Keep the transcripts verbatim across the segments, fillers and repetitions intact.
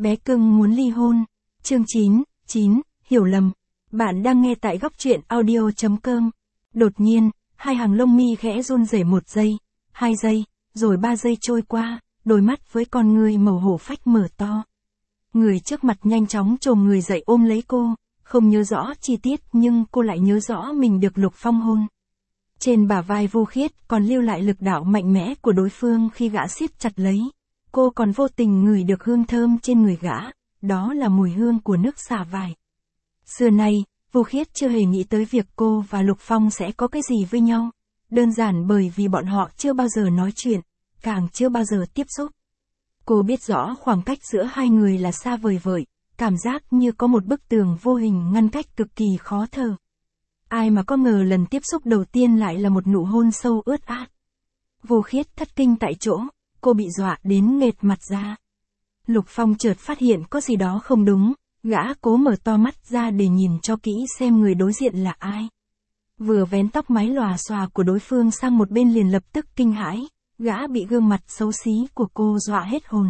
Bé cưng muốn ly hôn. Chương chín, chín, hiểu lầm. Bạn đang nghe tại góc truyện audio chấm com. Đột nhiên, hai hàng lông mi khẽ run rẩy một giây, hai giây, rồi ba giây trôi qua, đôi mắt với con ngươi màu hổ phách mở to. Người trước mặt nhanh chóng chồm người dậy ôm lấy cô, không nhớ rõ chi tiết nhưng cô lại nhớ rõ mình được Lục Phong hôn. Trên bả vai Vu Khiết còn lưu lại lực đạo mạnh mẽ của đối phương khi gã siết chặt lấy. Cô còn vô tình ngửi được hương thơm trên người gã, đó là mùi hương của nước xả vải. Xưa nay, Vu Khiết chưa hề nghĩ tới việc cô và Lục Phong sẽ có cái gì với nhau, đơn giản bởi vì bọn họ chưa bao giờ nói chuyện, càng chưa bao giờ tiếp xúc. Cô biết rõ khoảng cách giữa hai người là xa vời vợi, cảm giác như có một bức tường vô hình ngăn cách cực kỳ khó thở. Ai mà có ngờ lần tiếp xúc đầu tiên lại là một nụ hôn sâu ướt át. Vu Khiết thất kinh tại chỗ, cô bị dọa đến nghệt mặt ra. Lục Phong chợt phát hiện có gì đó không đúng, gã cố mở to mắt ra để nhìn cho kỹ xem người đối diện là ai. Vừa vén tóc mái lòa xòa của đối phương sang một bên liền lập tức kinh hãi, gã bị gương mặt xấu xí của cô dọa hết hồn.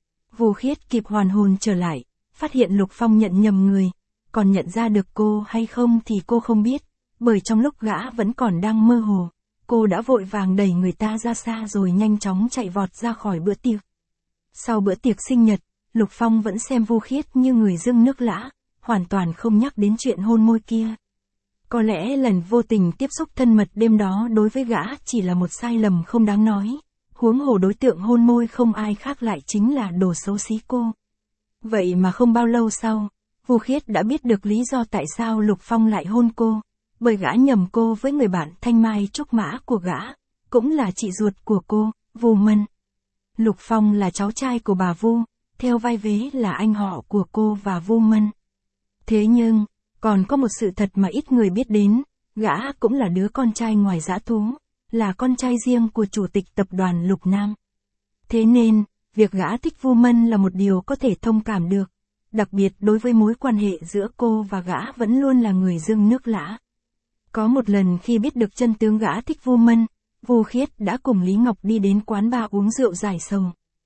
Vu Khiết kịp hoàn hồn trở lại, phát hiện Lục Phong nhận nhầm người, còn nhận ra được cô hay không thì cô không biết, bởi trong lúc gã vẫn còn đang mơ hồ, cô đã vội vàng đẩy người ta ra xa rồi nhanh chóng chạy vọt ra khỏi bữa tiệc. Sau bữa tiệc sinh nhật, Lục Phong vẫn xem Vu Khiết như người dưng nước lã, hoàn toàn không nhắc đến chuyện hôn môi kia. Có lẽ lần vô tình tiếp xúc thân mật đêm đó đối với gã chỉ là một sai lầm không đáng nói, huống hồ đối tượng hôn môi không ai khác lại chính là đồ xấu xí cô. Vậy mà không bao lâu sau, Vu Khiết đã biết được lý do tại sao Lục Phong lại hôn cô, bởi gã nhầm cô với người bạn thanh mai trúc mã của gã, cũng là chị ruột của cô, Vu Mân. Lục Phong là cháu trai của bà Vu, theo vai vế là anh họ của cô và Vu Mân. Thế nhưng, còn có một sự thật mà ít người biết đến, gã cũng là đứa con trai ngoài dã thú, là con trai riêng của chủ tịch tập đoàn Lục Nam. Thế nên, việc gã thích Vu Mân là một điều có thể thông cảm được, đặc biệt đối với mối quan hệ giữa cô và gã vẫn luôn là người dưng nước lã. Có một lần khi biết được chân tướng gã thích Vu Mân, Vu Khiết đã cùng Lý Ngọc đi đến quán bar uống rượu giải sầu.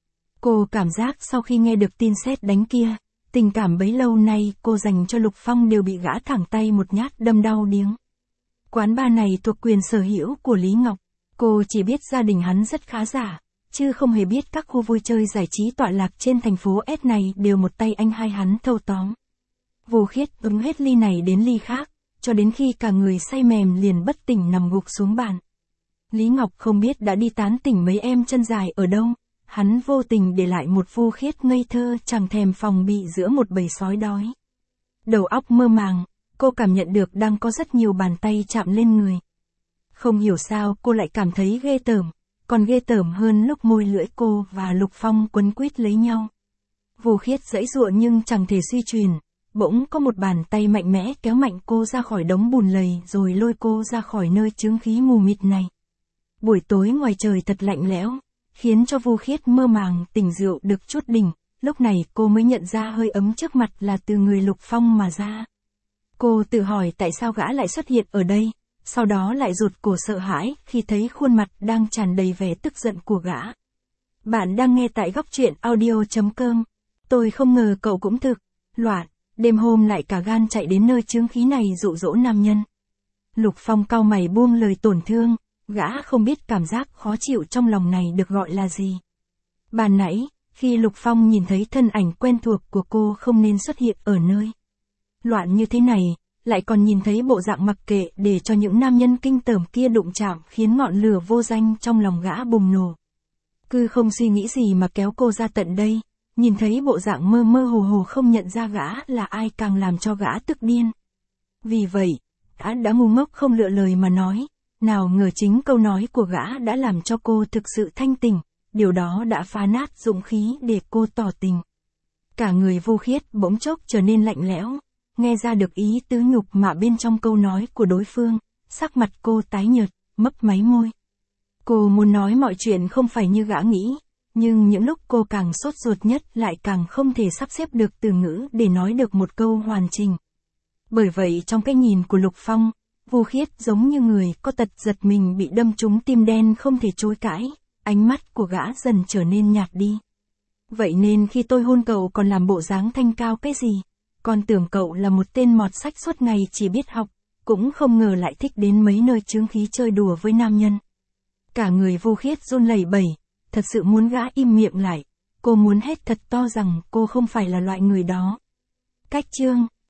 Cô cảm giác sau khi nghe được tin sét đánh kia, tình cảm bấy lâu nay cô dành cho Lục Phong đều bị gã thẳng tay một nhát đâm đau điếng. Quán bar này thuộc quyền sở hữu của Lý Ngọc, cô chỉ biết gia đình hắn rất khá giả, chứ không hề biết các khu vui chơi giải trí tọa lạc trên thành phố S này đều một tay anh hai hắn thâu tóm. Vu Khiết uống hết ly này đến ly khác, cho đến khi cả người say mềm liền bất tỉnh nằm gục xuống bàn. Lý Ngọc không biết đã đi tán tỉnh mấy em chân dài ở đâu, hắn vô tình để lại một Vu Khiết ngây thơ chẳng thèm phòng bị giữa một bầy sói đói. Đầu óc mơ màng, cô cảm nhận được đang có rất nhiều bàn tay chạm lên người. Không hiểu sao cô lại cảm thấy ghê tởm, còn ghê tởm hơn lúc môi lưỡi cô và Lục Phong quấn quýt lấy nhau. Vu Khiết giãy giụa nhưng chẳng thể suy truyền, bỗng có một bàn tay mạnh mẽ kéo mạnh cô ra khỏi đống bùn lầy rồi lôi cô ra khỏi nơi chướng khí mù mịt này. Buổi tối ngoài trời thật lạnh lẽo, khiến cho Vu Khiết mơ màng tỉnh rượu được chút đỉnh, lúc này cô mới nhận ra hơi ấm trước mặt là từ người Lục Phong mà ra. Cô tự hỏi tại sao gã lại xuất hiện ở đây, sau đó lại rụt cổ sợ hãi khi thấy khuôn mặt đang tràn đầy vẻ tức giận của gã. Bạn đang nghe tại góc truyện audio chấm com. Tôi không ngờ cậu cũng thực loạn, đêm hôm lại cả gan chạy đến nơi chướng khí này dụ dỗ nam nhân. Lục Phong cau mày buông lời tổn thương, gã không biết cảm giác khó chịu trong lòng này được gọi là gì. Ban nãy, khi Lục Phong nhìn thấy thân ảnh quen thuộc của cô không nên xuất hiện ở nơi loạn như thế này, lại còn nhìn thấy bộ dạng mặc kệ để cho những nam nhân kinh tởm kia đụng chạm khiến ngọn lửa vô danh trong lòng gã bùng nổ. Cứ không suy nghĩ gì mà kéo cô ra tận đây, nhìn thấy bộ dạng mơ mơ hồ hồ không nhận ra gã là ai càng làm cho gã tức điên. Vì vậy, gã đã ngu ngốc không lựa lời mà nói, nào ngờ chính câu nói của gã đã làm cho cô thực sự thanh tỉnh, điều đó đã phá nát dũng khí để cô tỏ tình. Cả người Vu Khiết bỗng chốc trở nên lạnh lẽo, nghe ra được ý tứ nhục mạ bên trong câu nói của đối phương, sắc mặt cô tái nhợt, mấp máy môi. Cô muốn nói mọi chuyện không phải như gã nghĩ, nhưng những lúc cô càng sốt ruột nhất lại càng không thể sắp xếp được từ ngữ để nói được một câu hoàn chỉnh. Bởi vậy trong cái nhìn của Lục Phong, Vu Khiết giống như người có tật giật mình bị đâm trúng tim đen không thể chối cãi, ánh mắt của gã dần trở nên nhạt đi. Vậy nên khi tôi hôn cậu còn làm bộ dáng thanh cao cái gì? Còn tưởng cậu là một tên mọt sách suốt ngày chỉ biết học, cũng không ngờ lại thích đến mấy nơi chướng khí chơi đùa với nam nhân. Cả người Vô Khiết run lẩy bẩy, thật sự muốn gã im miệng lại. Cô muốn hét thật to rằng cô không phải là loại người đó. Cách chương